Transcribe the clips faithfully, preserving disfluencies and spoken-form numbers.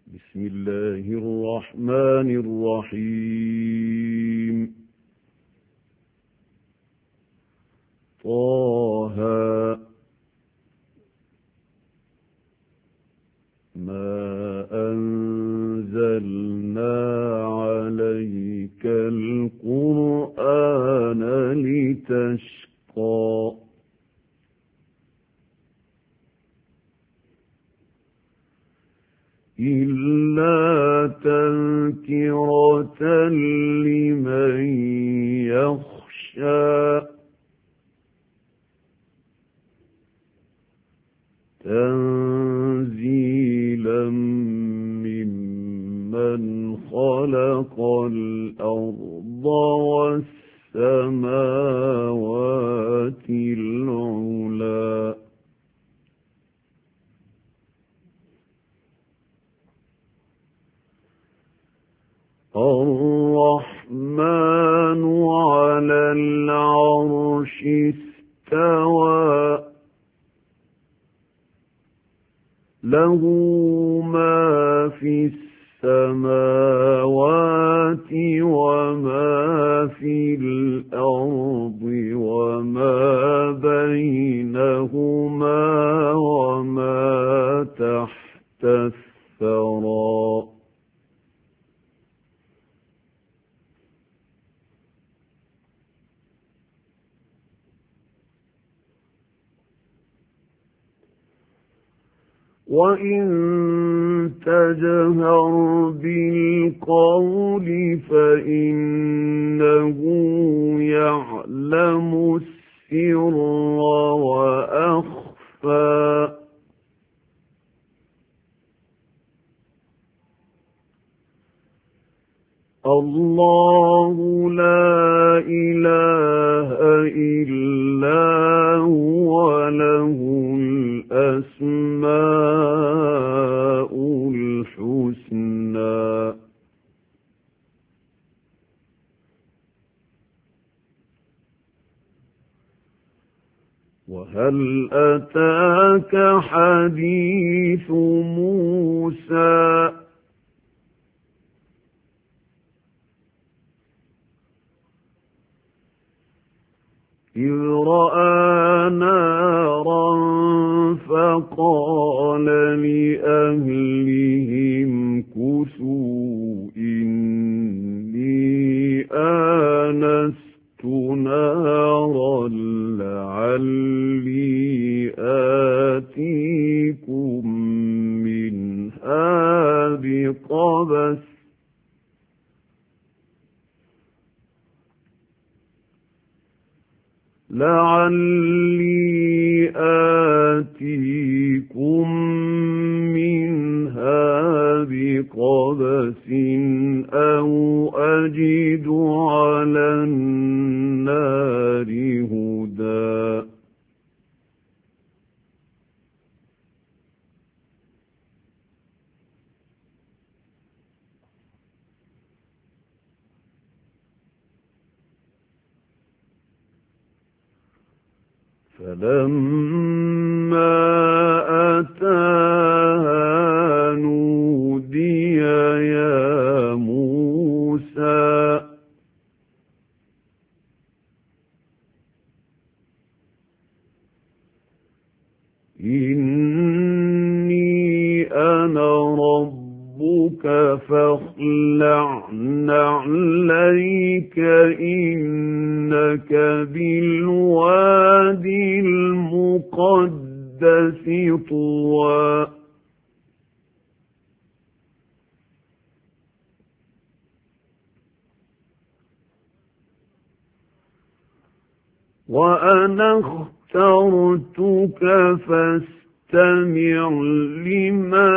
بسم الله الرحمن الرحيم طه ما أنزلنا عليك القرآن لتشقى إلا تذكرة لمن يخشى تنزيلا ممن خلق الأرض والسماوات العلى الرحمن على العرش استوى له ما في السماوات وما في الأرض وما بينهما وما تحت الثرى وَإِن تَجْهَرْ بِالْقَوْلِ فَإِنَّهُ يَعْلَمُ السِّرَّ وَأَخْفَى الله لا إله إلا هو له الأسماء الحسنى وهل أتاك حديث موسى إذ رأى نارا فقال لأهلهم كثوا إني آنست نارا لعلي آتيكم منها بقبس لعلي آتيكم منها بقبس أو أجد على النار هدى فلما أتاها نودي يا موسى إني أنا ربك فاخلع نعليك إنك بالوادي المقدس طوى وأنا اخترتك فاستمع لما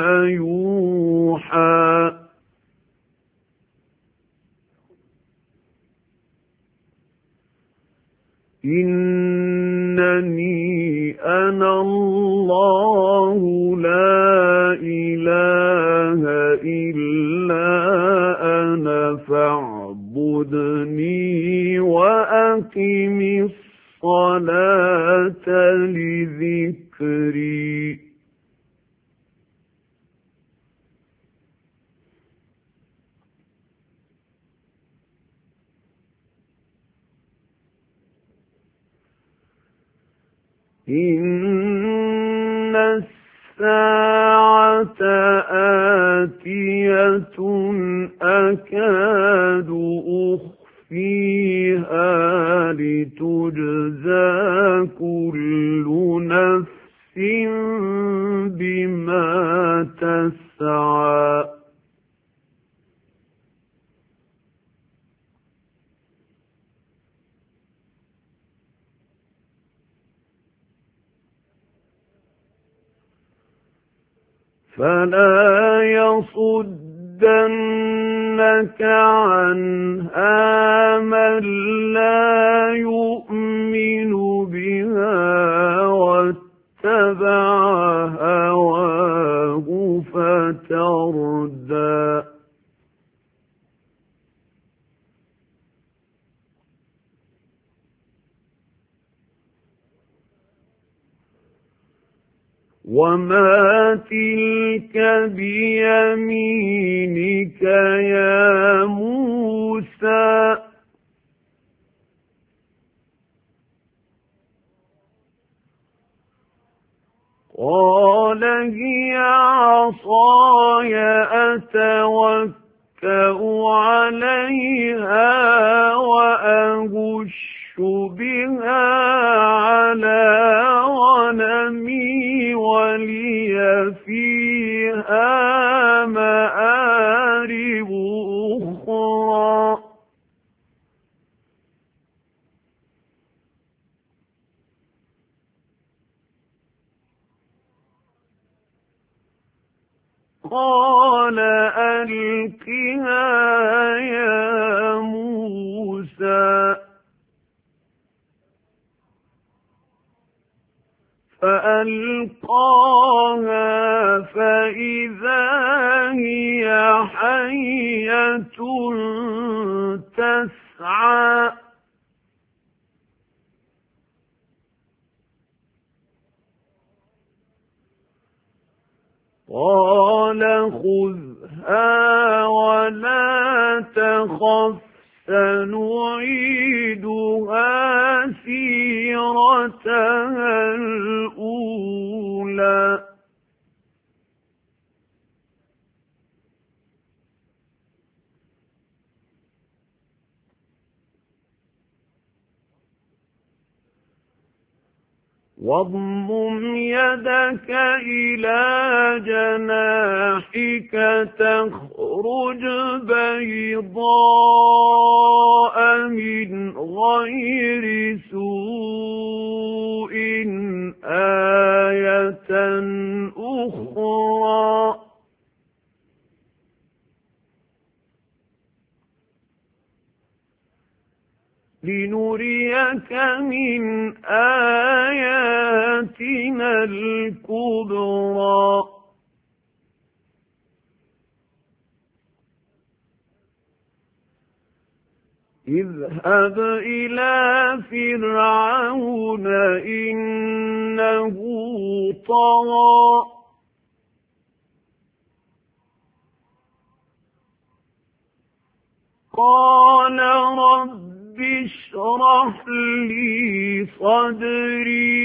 يوحى إنني أنا الله لا إله إلا أنا فاعبدني وأقم الصلاة لذكري إِنَّ السَّاعَةَ آتِيَةٌ أَكَادُ أُخْفِيهَا لِتُجْزَىٰ كُلُّ نَفْسٍ بِمَا تَسْعَىٰ فَلَا يَصُدَّنَّكَ عَنْهَا مَن لَّا يُؤْمِنُ بِهَا وَاتَّبَعَ هَوَاهُ فَتَرْدَىٰ وَمَا تِلْكَ بِيَمِينِكَ يَا مُوسَىٰ قَالَ هِيَ عَصَايَ أَتَوَكَّأُ عَلَيْهَا وَأَهُشُّ بِهَا عَلَىٰ غَنَمِي وَلِيَ فِيهَا مَآرِبُ أُخْرَىٰ قَالَ أَلْقِهَا يَا مُوسَىٰ فَأَلْقَاهَا فَإِذَا هِيَ حَيَّةٌ تَسْعَىٰ قَالَ خُذْهَا وَلَا تَخَفْ سَنُعِيدُهَا سِيرَتَهَا الْأُولَىٰ وَاضْمُمْ يَدَكَ إِلَىٰ جَنَاحِكَ تَخْرُجْ بَيْضَاءَ مِنْ غَيْرِ سُوءٍ آيَةً أُخْرَىٰ لِنُرِيَكَ مِنْ آيَاتِنَا الْكُبْرَى اذْهَبْ إِلَىٰ فِرْعَوْنَ إِنَّهُ طَغَىٰ قَالَ رَبِّ اشْرَحْ لِي صَدْرِي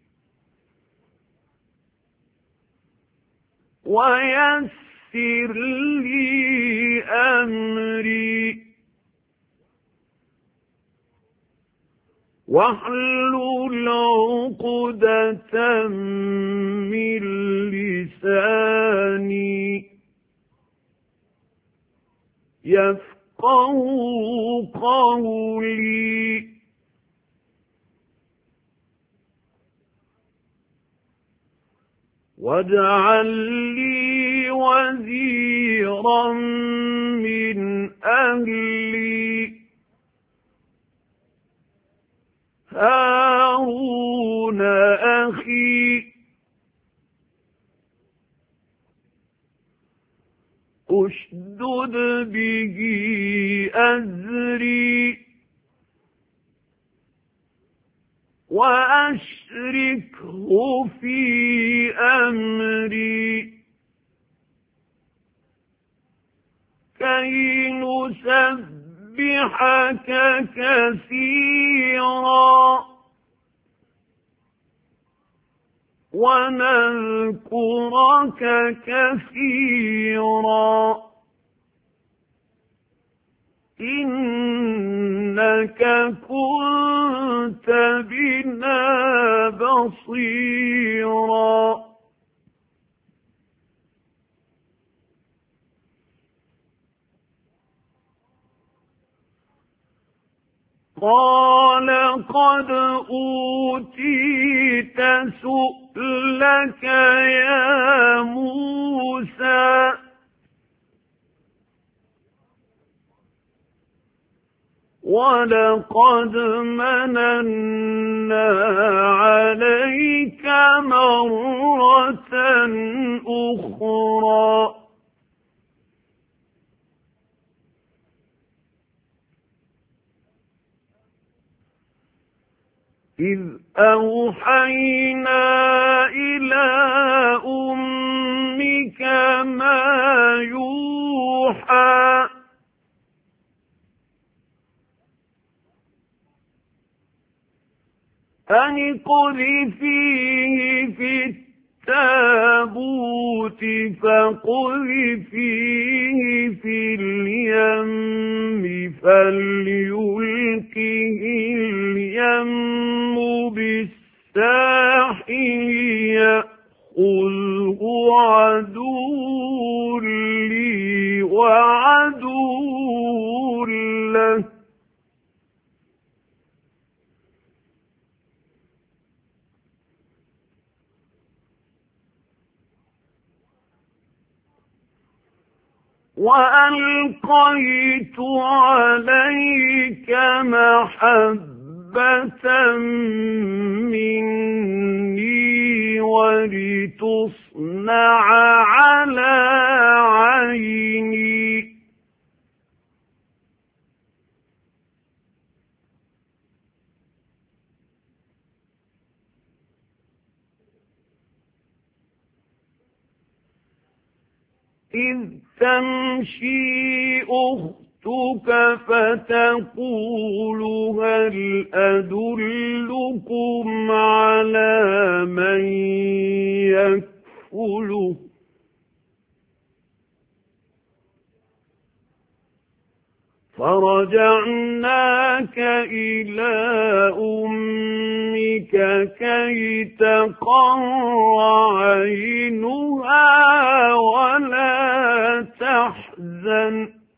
وَيَسِّرْ لِي أَمْرِي وَاحْلُلْ عُقْدَةً مِّن لِّسَانِي يَفْقَهُوا قَوْلِي وَاجْعَل لِّي وَزِيرًا مِّنْ أَهْلِي هَارُونَ أَخِي اشْدُدْ بِهِ أَزْرِي وَأَشْرِكْهُ فِي أَمْرِي كَيْ نُسَبِّحَكَ كَثِيرًا ونذكرك كثيرا إنك كنت بنا بصيرا قال قد أوتيت سؤلك يا موسى ولقد مننا عليك مرة أخرى إذ أوحينا إلى أمك ما يوحى أن اقذفيه في التابوت فاقذفيه في اليم فليلقه اليم بالساحل يأخذه عدو لي وعدو له وألقيت عليك محبة مني ولتصنع على عيني إذ تمشي أختك فتقول هل أدلكم على من يكفله فرجعناك إلى أمك كي تقر عينها ولا تحزن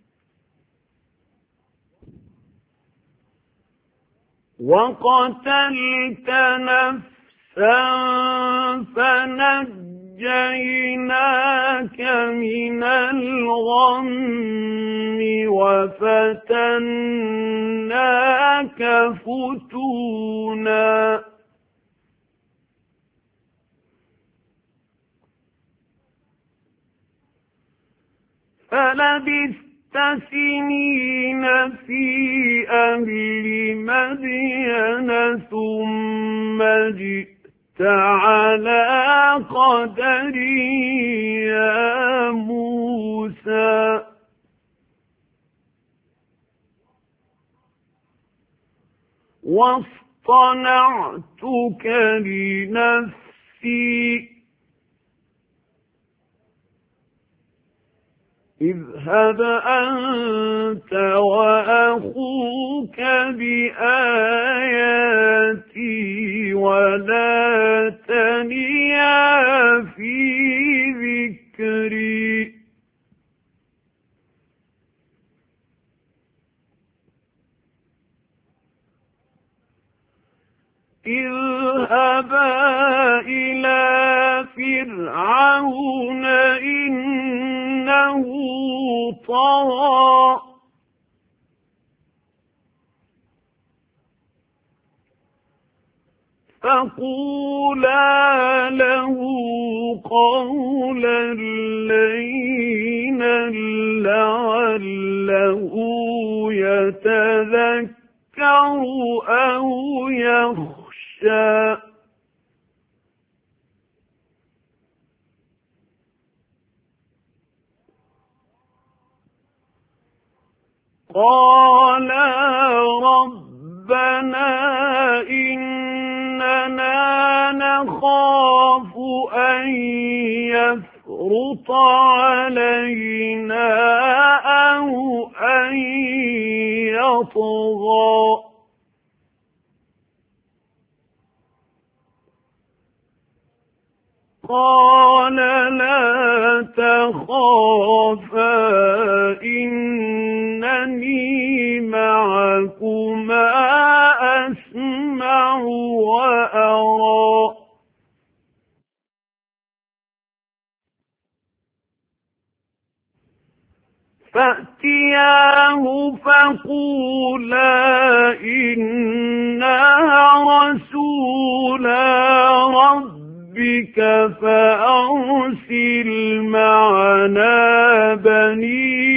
وقتلت نفسا فنجيناك من الغم وفتناك فتونا فلبثت سنين في أهل مدين ثم جئت على قدري يا موسى واصطنعتك لنفسي اذهب أنت وأخوك بآياتي ولا تنيا في ذكري اذهبا إلى فرعون إنه طغى فقولا له قولا لينا لعله يتذكر أو يخشى قالا ربنا إننا نخاف أن يفرط علينا أو أن يطغى قال لا تخافا إنني معكما أسمع وأرى فأتياه فقولا إنا رسولا ربك فأرسل معنا بني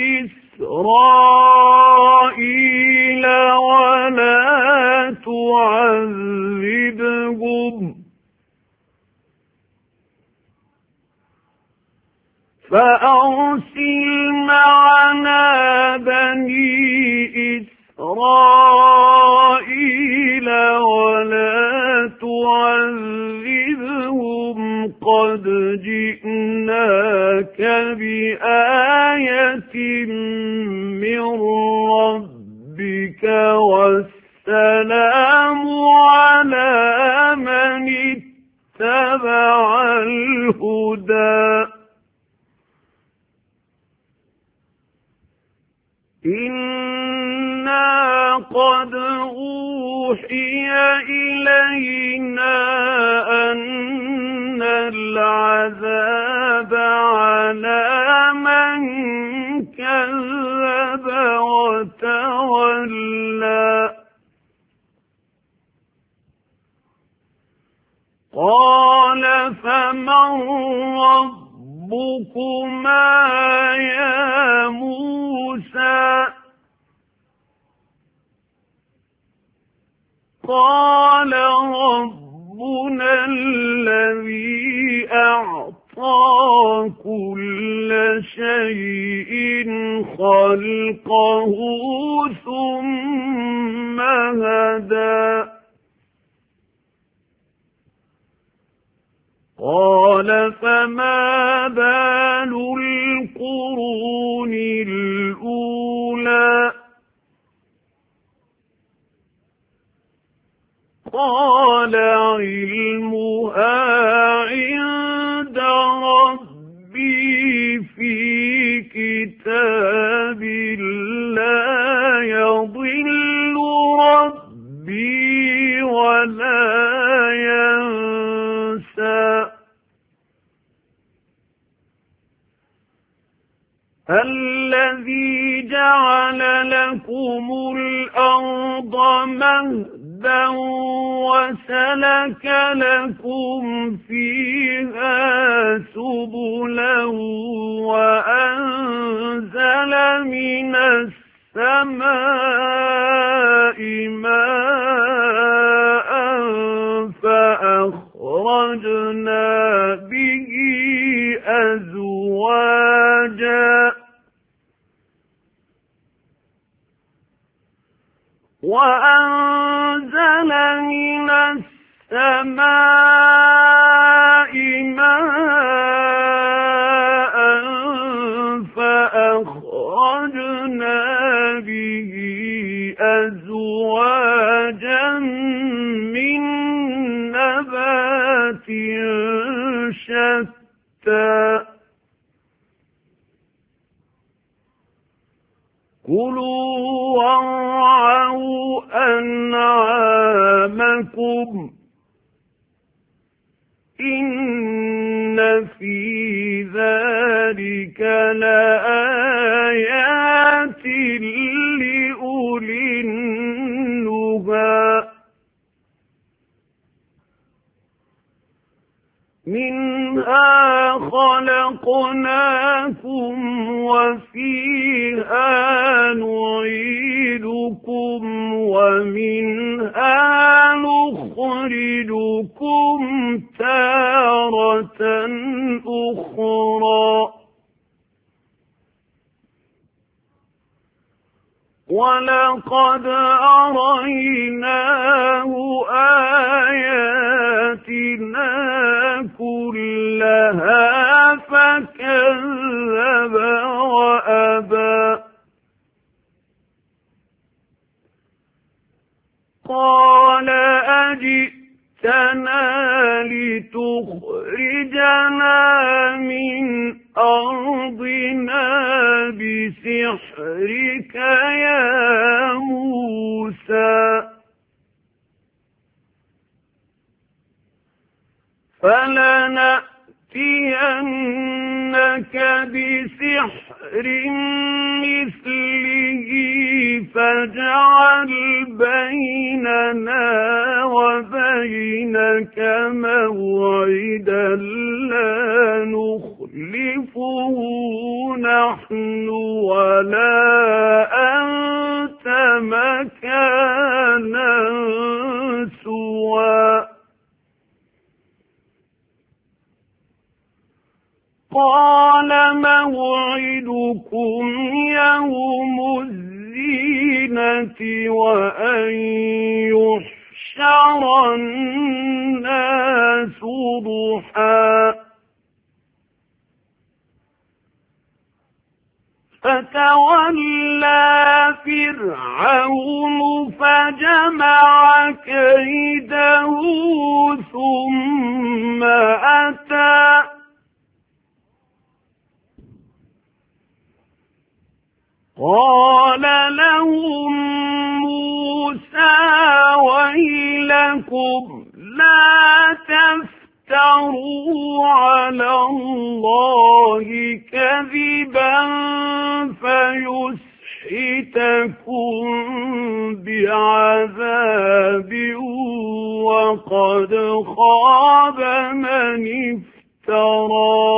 إسرائيل ولا تعذبهم فأرسل معنا بني إسرائيل ولا تعذبهم قد جئناك بآية من ربك والسلام على من اتبع الهدى إنا قد أوحي إلينا أن العذاب على من كذب وتولى قال فمن ربكما يا موسى قال ربنا الذي أعطى كل شيء خلقه ثم هدى قال فما بال القرون الأولى قال علمها عند ربي في كتاب لا يضل ربي ولا ينسى الذي جعل لكم الأرض مهدا وسلك لكم فيها سبلا وأنزل من السماء ماء فأخرجنا به أزواجا وأنزل من السماء ماء فأخرجنا به أزواجا من نبات شتى كلوا وارعوا أنعامكم إن في ذلك لآيات لأولي النهى منها خلقناكم وفيها نعيدكم ومنها نخرجكم تارة أخرى ولقد أريناه آياتنا كلها كذب وأبى قال أجئتنا لتخرجنا من أرضنا بسحرك يا موسى فلنأتينك بسحر مثله فاجعل بيننا وبينك موعدا لا نخلفه نحن ولا أنت مكانا سوى قال موعدكم يوم الزينة وأن يحشر الناس ضحى فتولى فرعون فجمع كيده ثم أتى قال لهم موسى ويلكم لا تفتروا على الله كذبا فيسحتكم بعذاب وقد خاب من افترى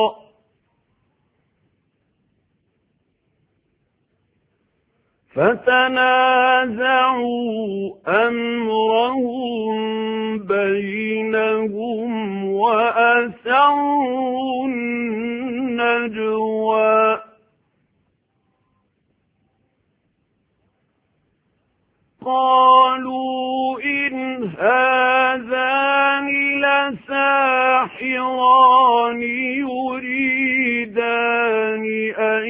فتنازعوا أمرهم بينهم وأسروا النجوى قالوا إن هذان لساحران يريدان أن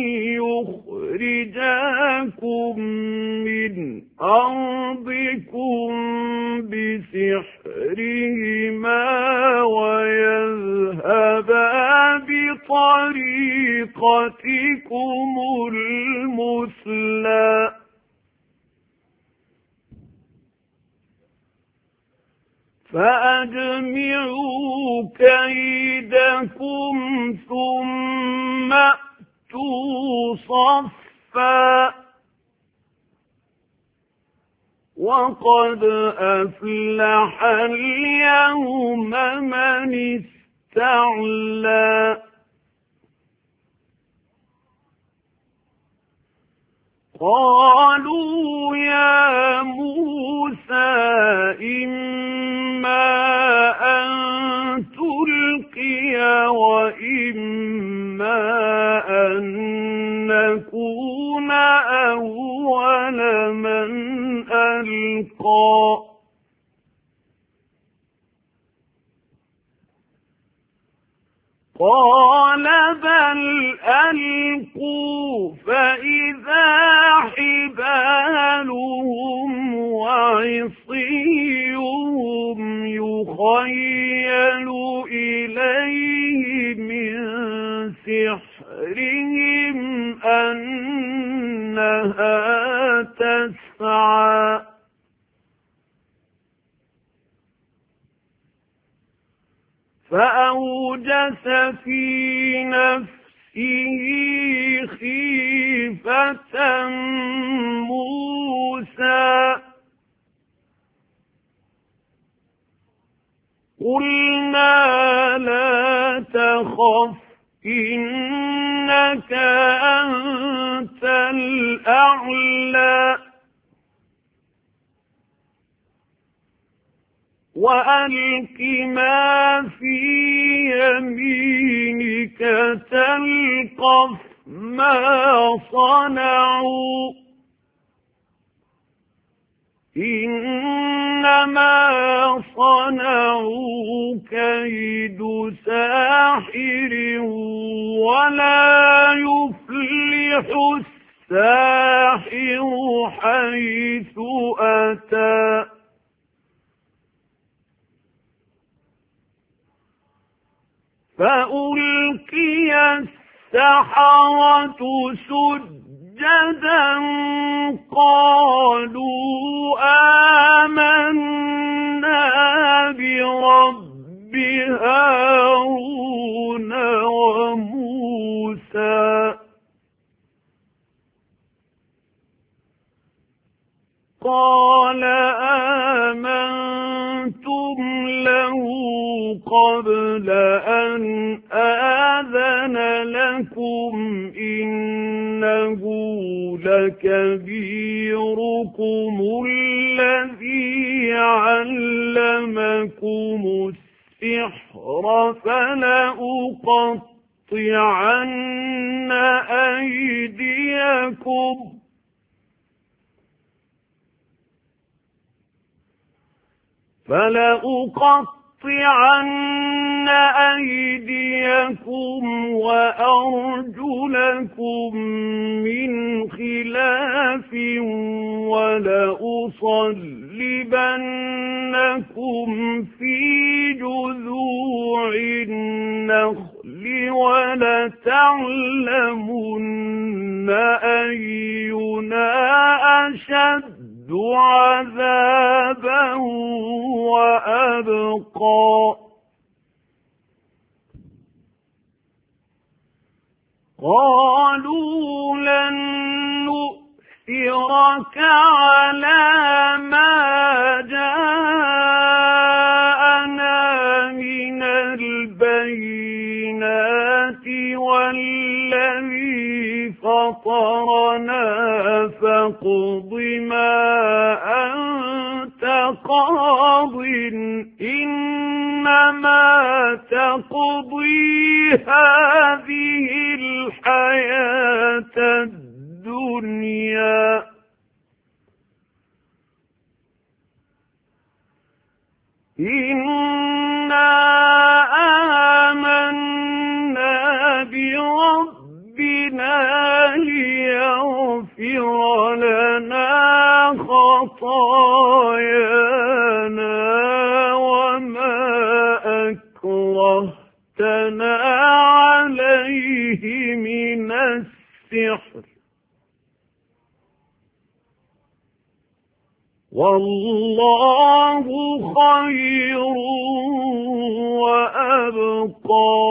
يخرجاكم من أرضكم بسحرهما ويذهبا بطريقتكم المثلى فأجمعوا كيدكم ثم أتوا صفا وقد أفلح اليوم من استعلى قالوا يا موسى إما أن تلقي وإما أن نكون أول من ألقى قال بل ألقوا فإذا حبالهم وعصيهم يخيل إليه من سحرهم أنها تسعى فأوجس في نفسه خيفة موسى قلنا لا تخف إنك أنت الأعلى وألق ما في يمينك تلقف ما صنعوا إنما صنعوا كيد ساحر ساحر ولا يفلح الساحر حيث أتى فألقي السحرة سجدا قالوا آمنا برب هارون وموسى قال آمنتم له قبل أن آذن لكم إنه لكبيركم الذي علمكم السحر فلأقطعن أيديكم فلأقطعن أيديكم وأرجلكم من خلاف ولأصلبنكم في جذوع النخل ولتعلمن أينا أشد عذابا وأبقى قالوا لن نؤثرك على ما جاءنا من البينات والذي فطرنا فاقض ما أنت قاض إنما تقضي هذه الحياة الدنيا إنا آمنا بربنا ليغفر لنا خطايانا وما أكرهتنا عليه من السحر والله خير وأبقى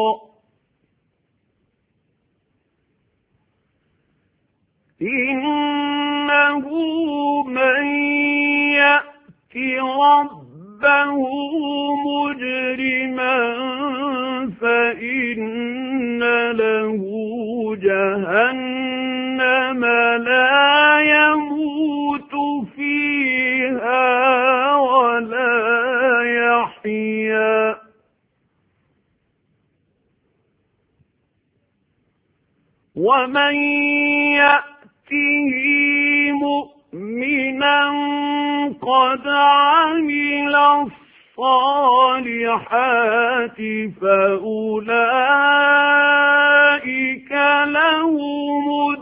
إنه من يأت ربه مجرما فإن له جهنم لا يموت فيها ولا يحيا ومن يأته مؤمنا قد عمل الصالحات فأولئك لهم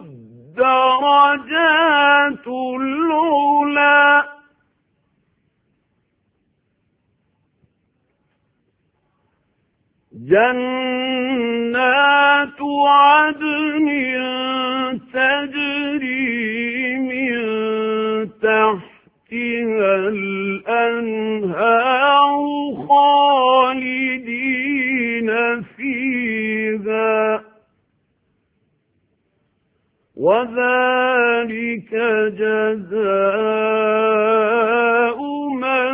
الدرجات العلى جنات عدن تجري من تحتها الأنهار خالدين فيها وذلك جزاء من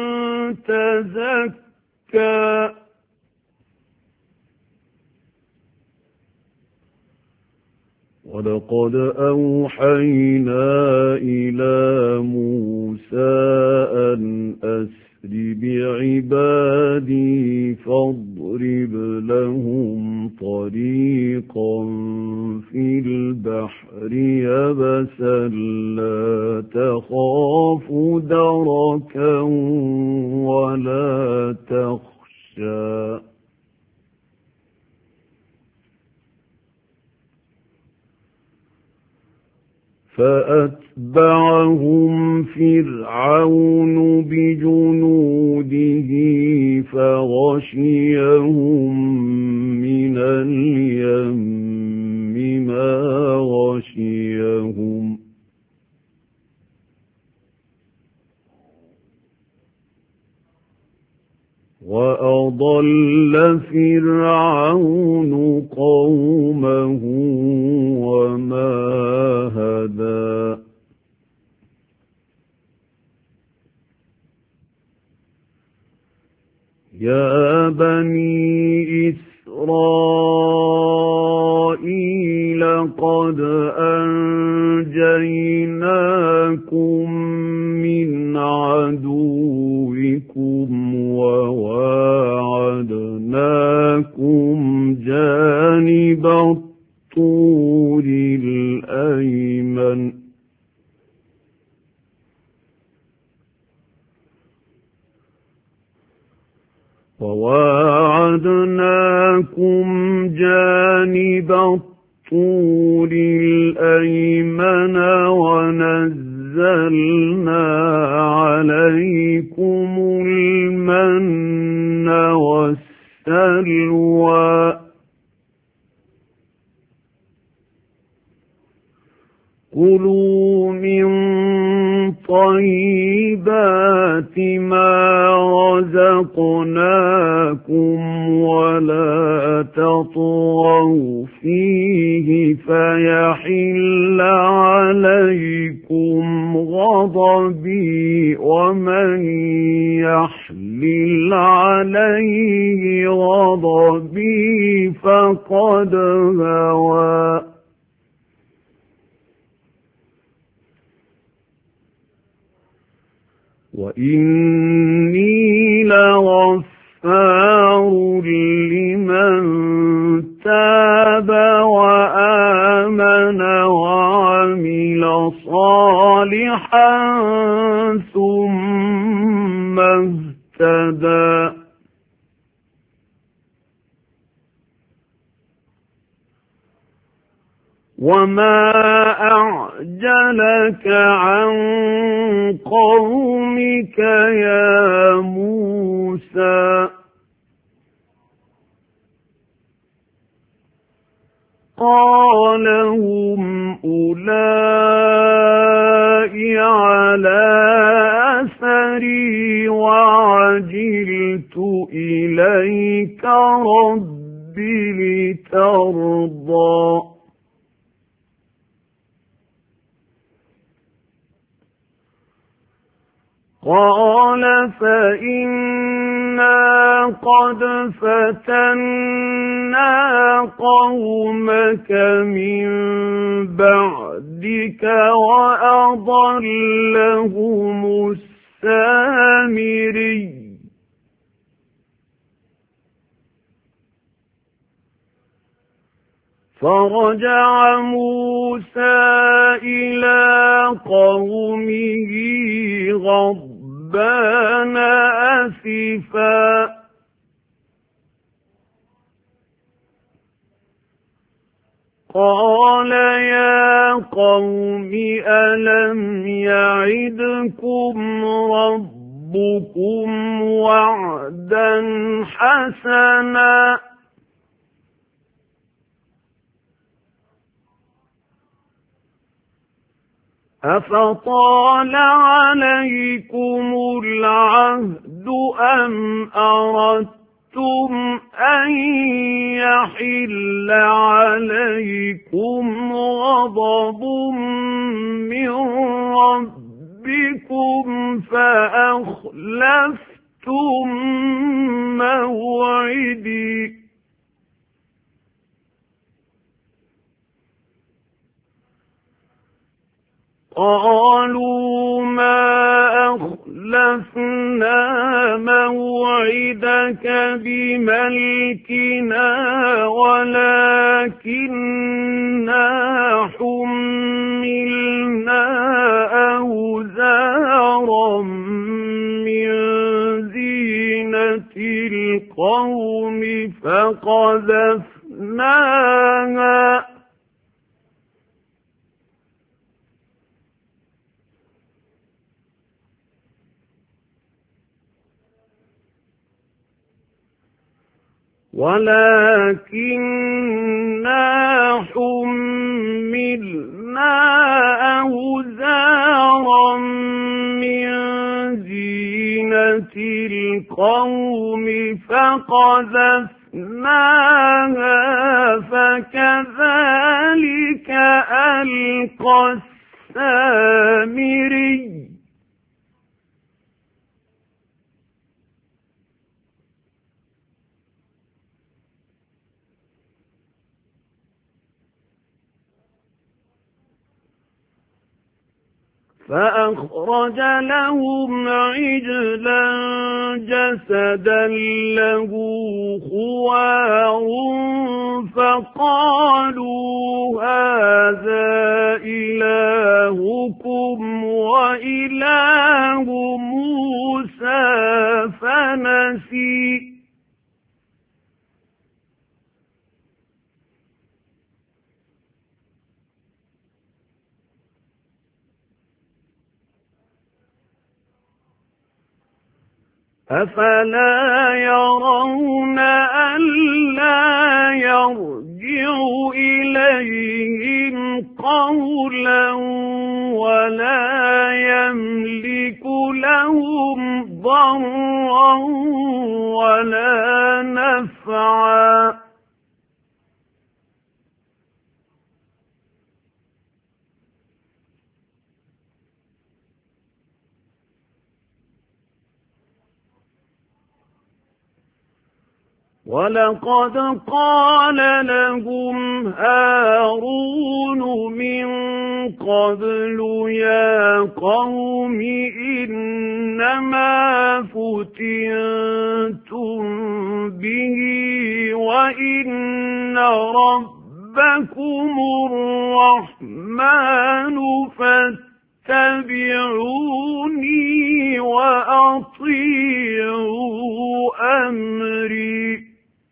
تزكى ولقد أوحينا إلى موسى أن أسر بعبادي فاضرب لهم طريقا في البحر يبسا لا تخاف دركا ولا تخشى فأتبعهم فرعون بجنوده فغشيهم من اليم ما غشيهم وأضل فرعون قومه وما هدى يا بني إسرائيل قد أنجيناكم من عدوكم وواعدناكم جانب الطور الأيمن وواعدناكم جانب الطور الأيمن ونزلنا عليكم المن والسلوى كلوا من طيبات ما رزقناكم ولا تطغوا فيه فيحل عليكم غضبي ومن يحلل عليه غضبي فقد هوى وإني لغفار لمن تاب وآمن وعمل صالحا ثم اهتدى وما أعجلك عن قومك يا موسى قال هم أولئك على أثري وعجلت إليك رب لترضى قال فإنا قد فتنا قومك من بعدك وأضلهم السامري فرجع موسى إلى قومه غضبان أسفا قال يا قوم ألم يعدكم ربكم وعدا حسنا أفطال عليكم العهد أم أردتم أن يحل عليكم غضب من ربكم فأخلفتم موعدي قالوا ما أخلفنا موعدك بملكنا ولكننا حملنا أوزارا من زينة القوم فقذفناها ولكننا حملنا أوزارا من زينة القوم فقذفناها فكذلك ألقى السامري. فأخرج لهم عجلا جسدا له خوار فقالوا هذا إلهكم وإله موسى فنسي. أفلا يرون ألا يرجع إليهم قولا ولا يملك لهم ضرا ولا نفعا. ولقد قال لهم هارون من قبل يا قوم إنما فتنتم به وإن ربكم الرحمن فاتبعوني وأطيعوا أمري.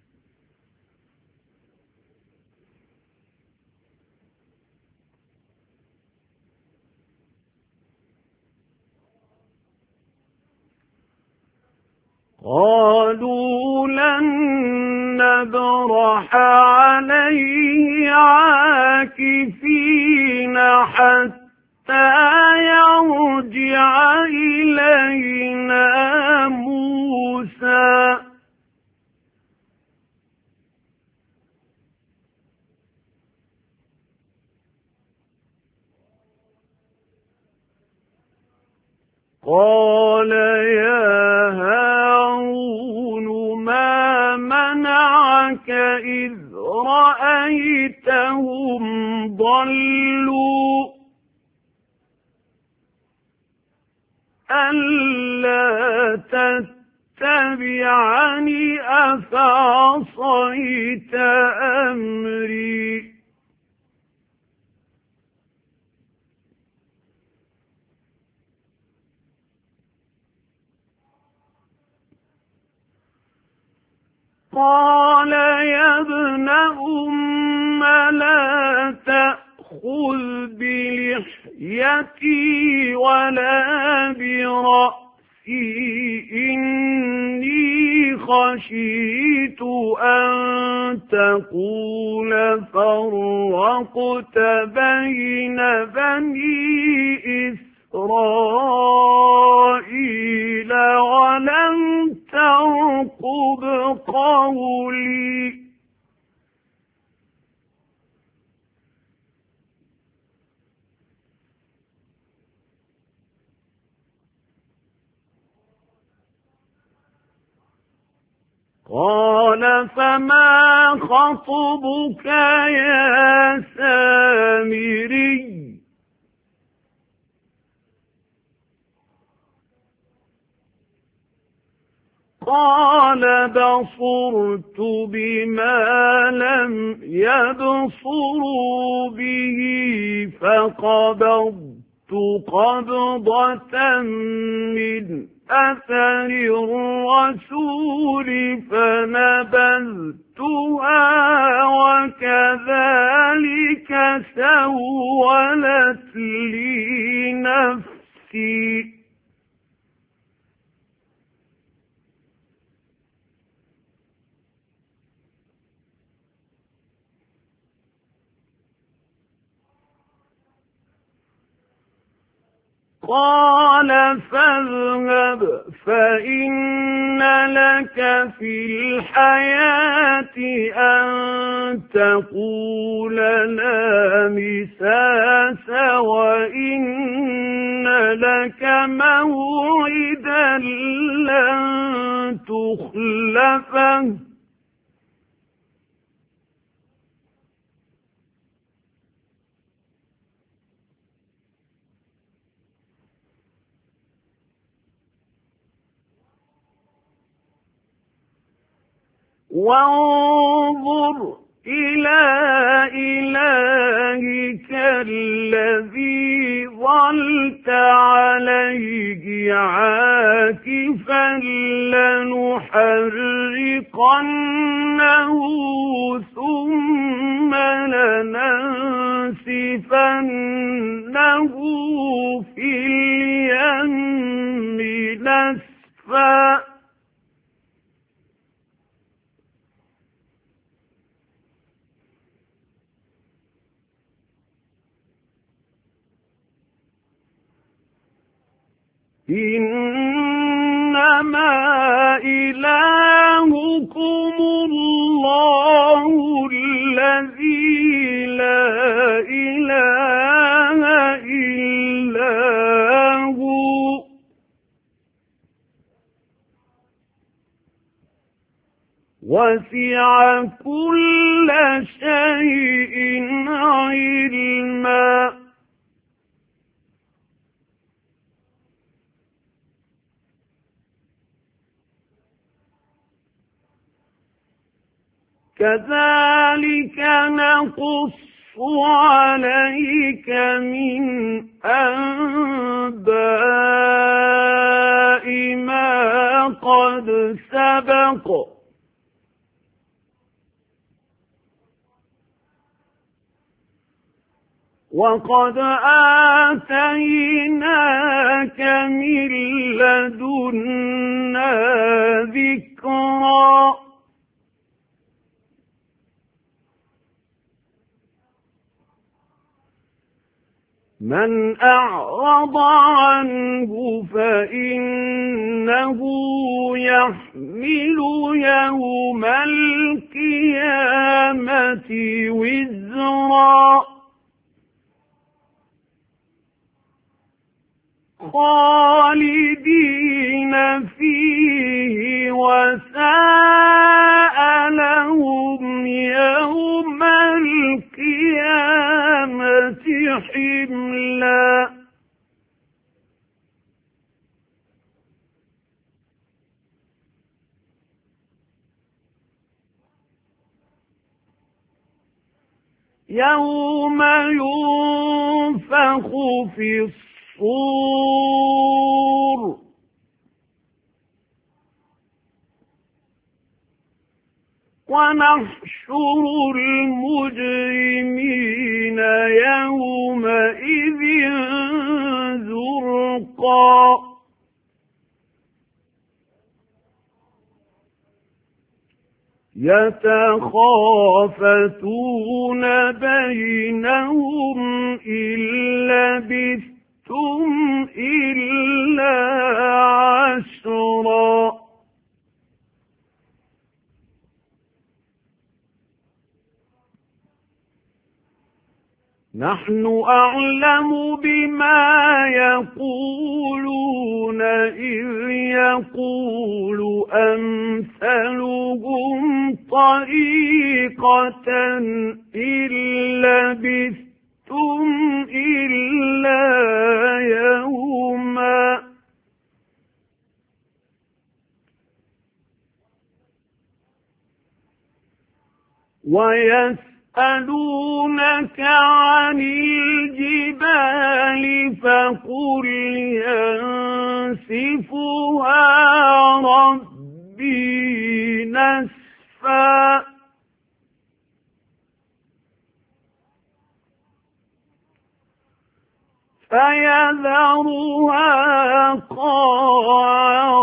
قالوا لن نبرح عليه عاكفين حتى يرجع إلينا موسى. قال يا هارون ما منعك إذ رأيتهم ضلوا ألا تتبعني أفعصيت أمري. قال يا ابن أم لا تأخذ بلحيتي ولا برأسي إني خشيت أن تقول فرقت بين بني إسرائيل ولم ترقب قولي. قال فما خطبك يا سامري؟ قال بصرت بما لم يبصروا به فقبضت قبضة من أثر الرسول فنبذتها وكذلك سولت لي نفسي. قال فاذهب فإن لك في الحياة أن تقول لا مساس وإن لك موعدا لن تخلفه وانظر إلى إلهك الذي ظلت عليه عاكفا لنحرقنه ثم لننسفنه في اليم نسفا إنما إلهكم الله الذي لا إله إلا هو وسع كل شيء علما كذلك نقص عليك من أنباء ما قد سبق وقد آتيناك من لدنا ذكرا من أعرض عنه فإنه يحمل يوم القيامة وزرا خالدين فيه وساء لهم يوم القيامة حملا يوم ينفخ في الصور ونحشر المجرمين يومئذ زرقا يتخافتون بينهم إن لبثتم إلا عشرا نحن أعلم بما يقولون إذ يقول أمثلهم طريقة إن لبثتم إلا يوما ويسألون يسألونك عن الجبال فقل ينسفها ربي نسفا فيذرها قاعا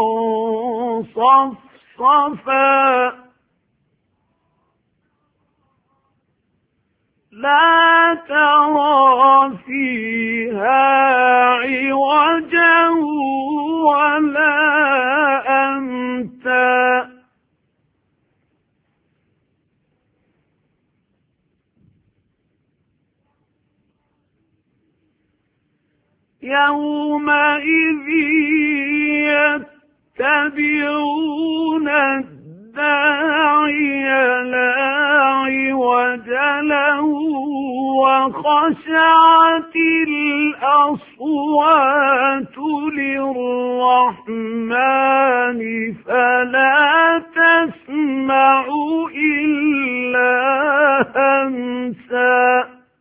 صفصفا لا ترى فيها عوجا ولا أمتا يومئذ يتبعون الداعي لا عوج له وخشعت الأصوات للرحمن فلا تسمع إلا همسا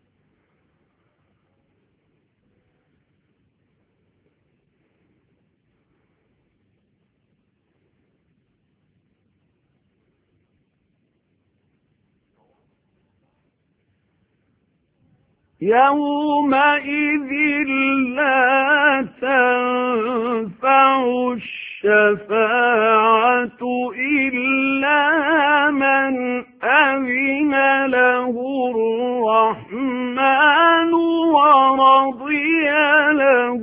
يومئذ لا تنفع الشفاعة إلا من أذن له الرحمن ورضي له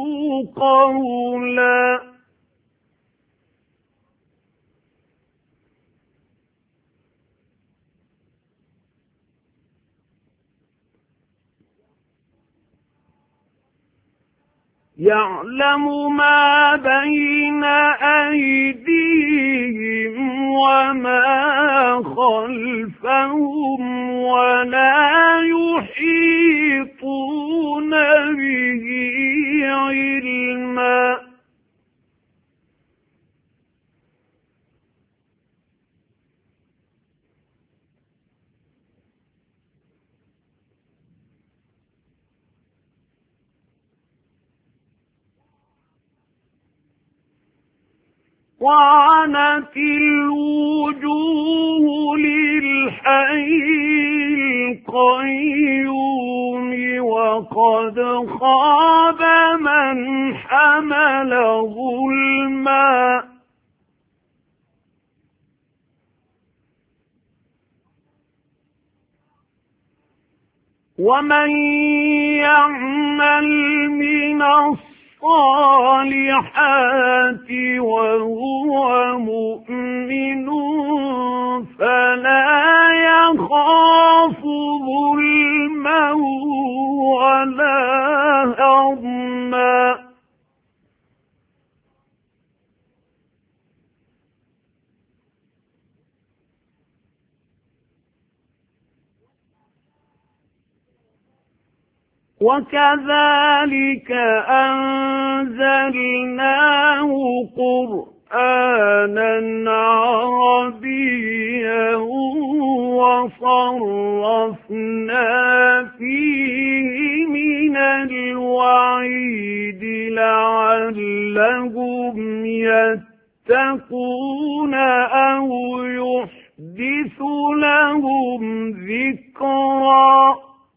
قولا يعلم ما بين أيديهم وما خلفهم ولا يحيطون به علما وعنت الوجوه للحي القيوم وقد خاب من حمل ظلما ومن يعمل من الصالحات وهو مؤمن فلا يخاف ظلما ولا هضما وكذلك أنزلناه قرآنا عربيا وصرفنا فيه من الوعيد لعلهم يتقون أو يحدث لهم ذكرا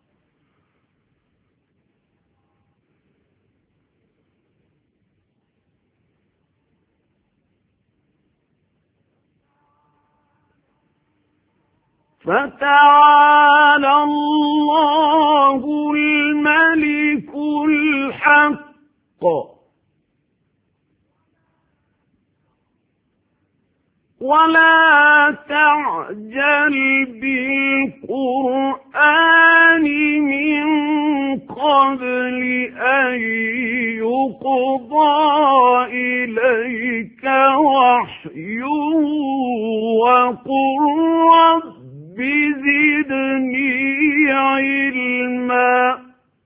فتعالى الله الملك الحق ولا تعجل بالقرآن من قبل أن يقضى إليك وحيه وقل رب زدني علما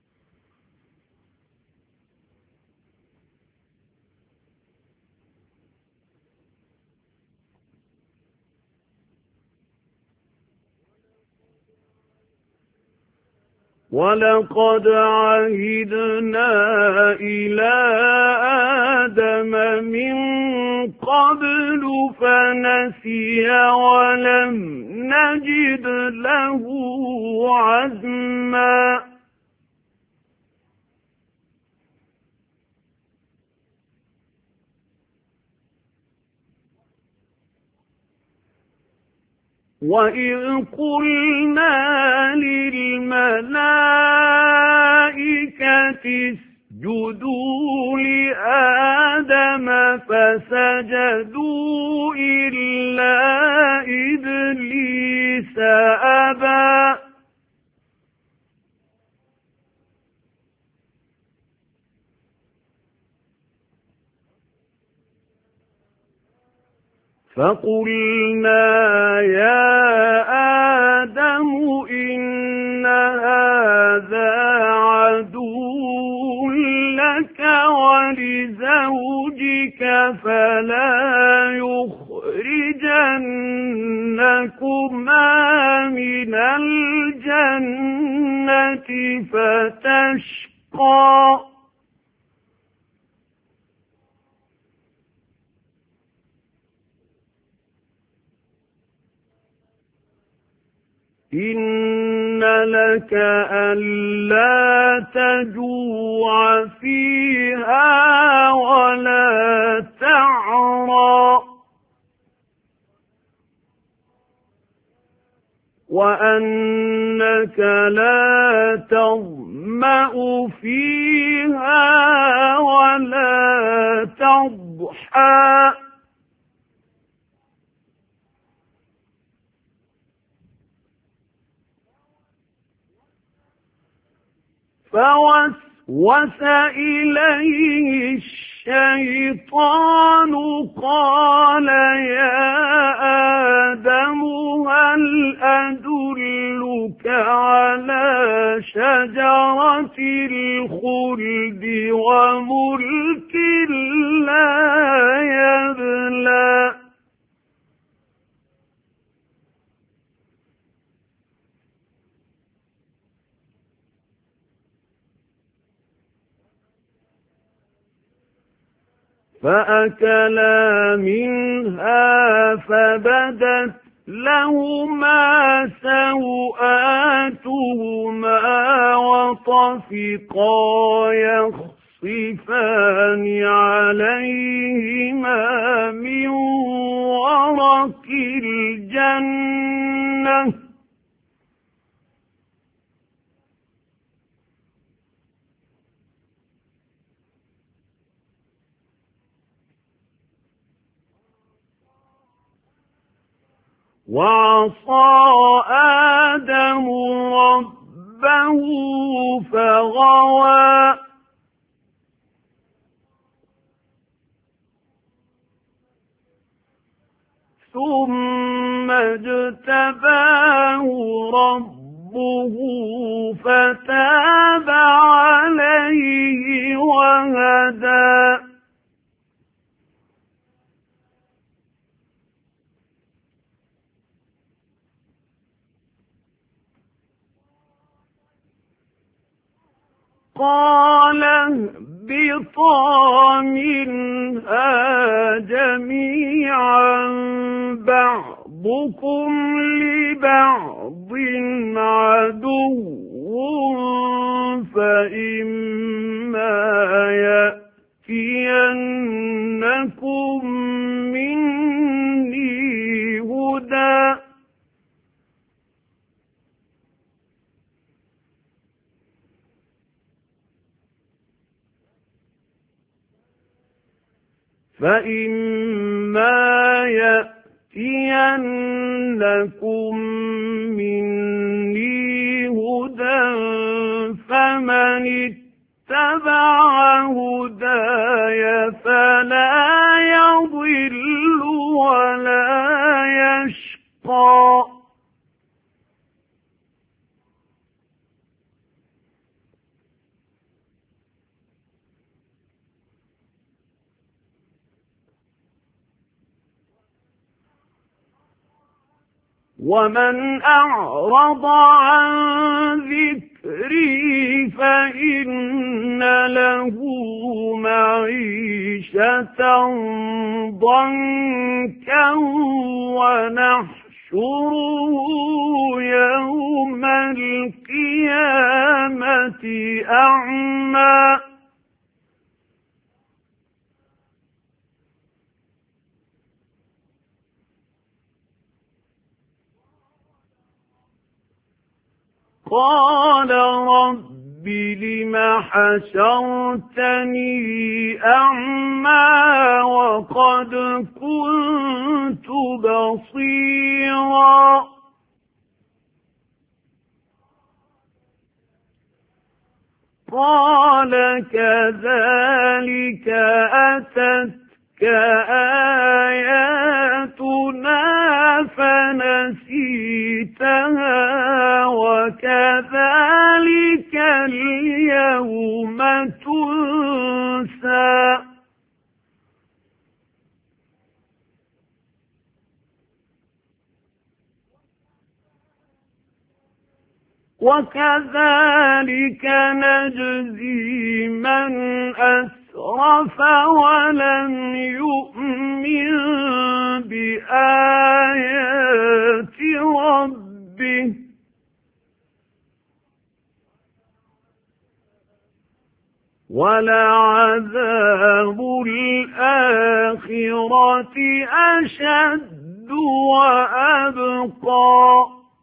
ولقد عهدنا إلى آدم من قبل فنسي ولم نجد له عزما وإذ قلنا للملائكة إلا إبليس أبى فقلنا يا آدم إن هذا عدو لك ولزوجك فلا يخرجنكما من الجنة فتشقى إن لك ألا تجوع فيها ولا تعرى وأنك لا تظمأ فيها ولا تضحى فوسوس إليه الشيطان قال يا آدم هل أدلك على شجرة الخلد وملك لا يبلى فأكلا منها فبدت لهما سوآتهما وطفقا يخصفان عليهما من ورق الجنة وعصى آدم ربه فغوى ثم اجتباه ربه فتاب عليه وهدى قال اهبطا منها جميعا بعضكم لبعض عدو فإما يأتينكم مني هدى فإما يأتينكم مني هدى فمن اتبع هداي فلا يضل ولا يشقى ومن أعرض عن ذكري فإن له معيشة ضنكا ونحشره يوم القيامة أعمى قال رب لم حشرتني أعمى وقد كنت بصيرا قال كذلك أتتك آياتنا فنسيتها وكذلك اليوم تنسى وكذلك نجزي من أسرف ولم يؤمن بآيات ربه ولعذاب الآخرة أشد وأبقى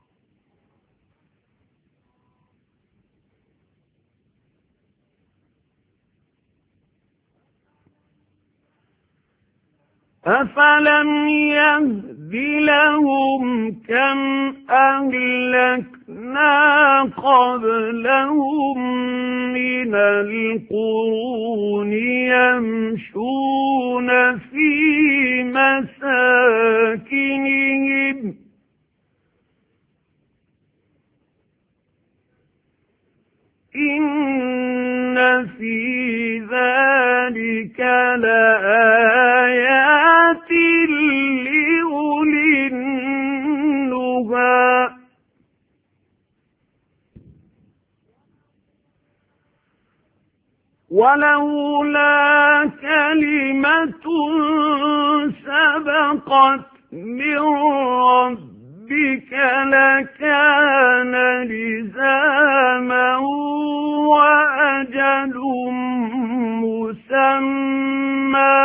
أفلم يهد لهم كم أهلكنا قبلهم من القرون يمشون في مساكنهم إن في ذلك لآيات لأولي النهى ولولا كلمة سبقت من ربك لكان لزاما وأجل مسمى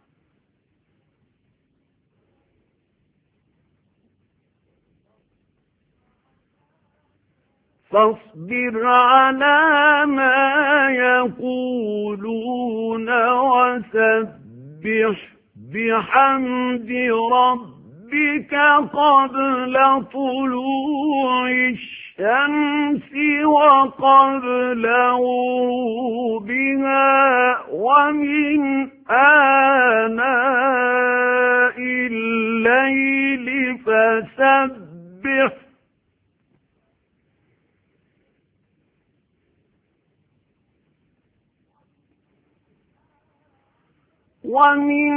فاصبر على ما يقولون وسبح بحمد ربك قبل طلوع الشمس وقبل غروبها ومن آناء الليل فسبح ومن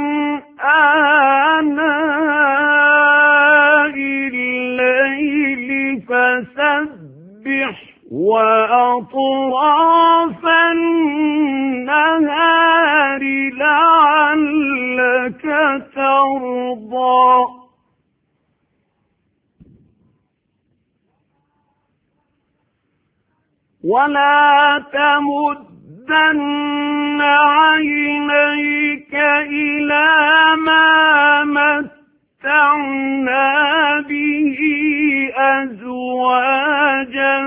آناء الليل فسبح وأطراف النهار لعلك ترضى ولا تمدن عينيك إلى ما متعنا به أزواجا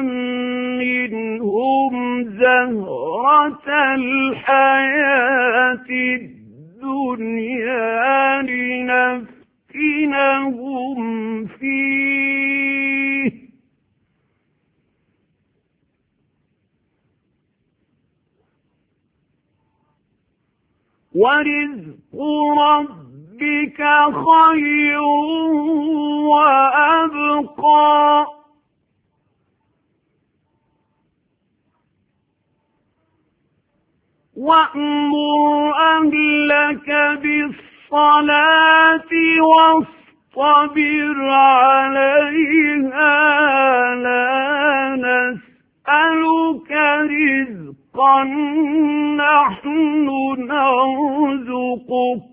منهم زهرة الحياة الدنيا لنفتنهم فيه ورزق ربك خير وأبقى وأمر أهلك بالصلاة واصطبر عليها لا نسألك رزقا نحن نرزقك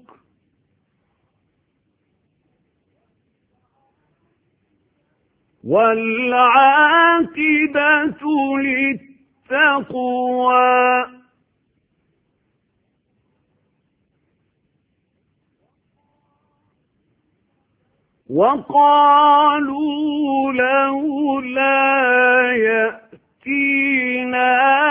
والعاقبة للتقوى وقالوا لولا يأتينا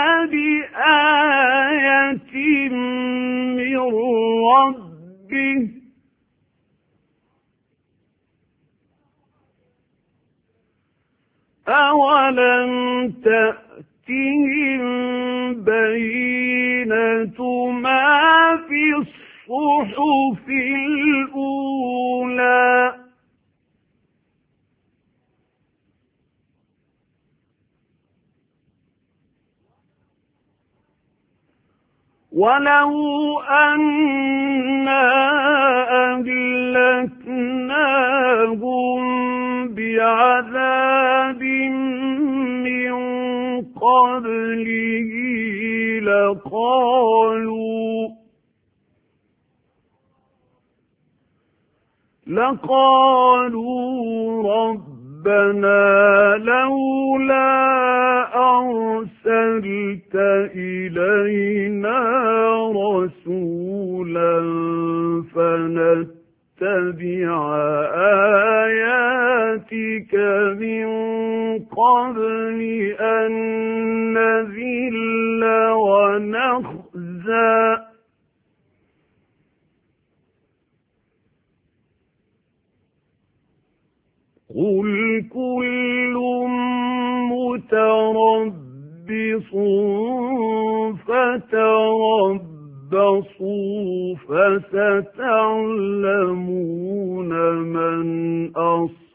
ولم تأتهم بينة ما في الصحف الأولى ولو أنا أهلكناهم بعذاب من قبله لقالوا لقالوا ربنا لولا أرسلت إلينا رسولا فنتبع آياتك من قبل أن نذل ونخزى قل كل متربص فتربصوا فستعلمون من أصبح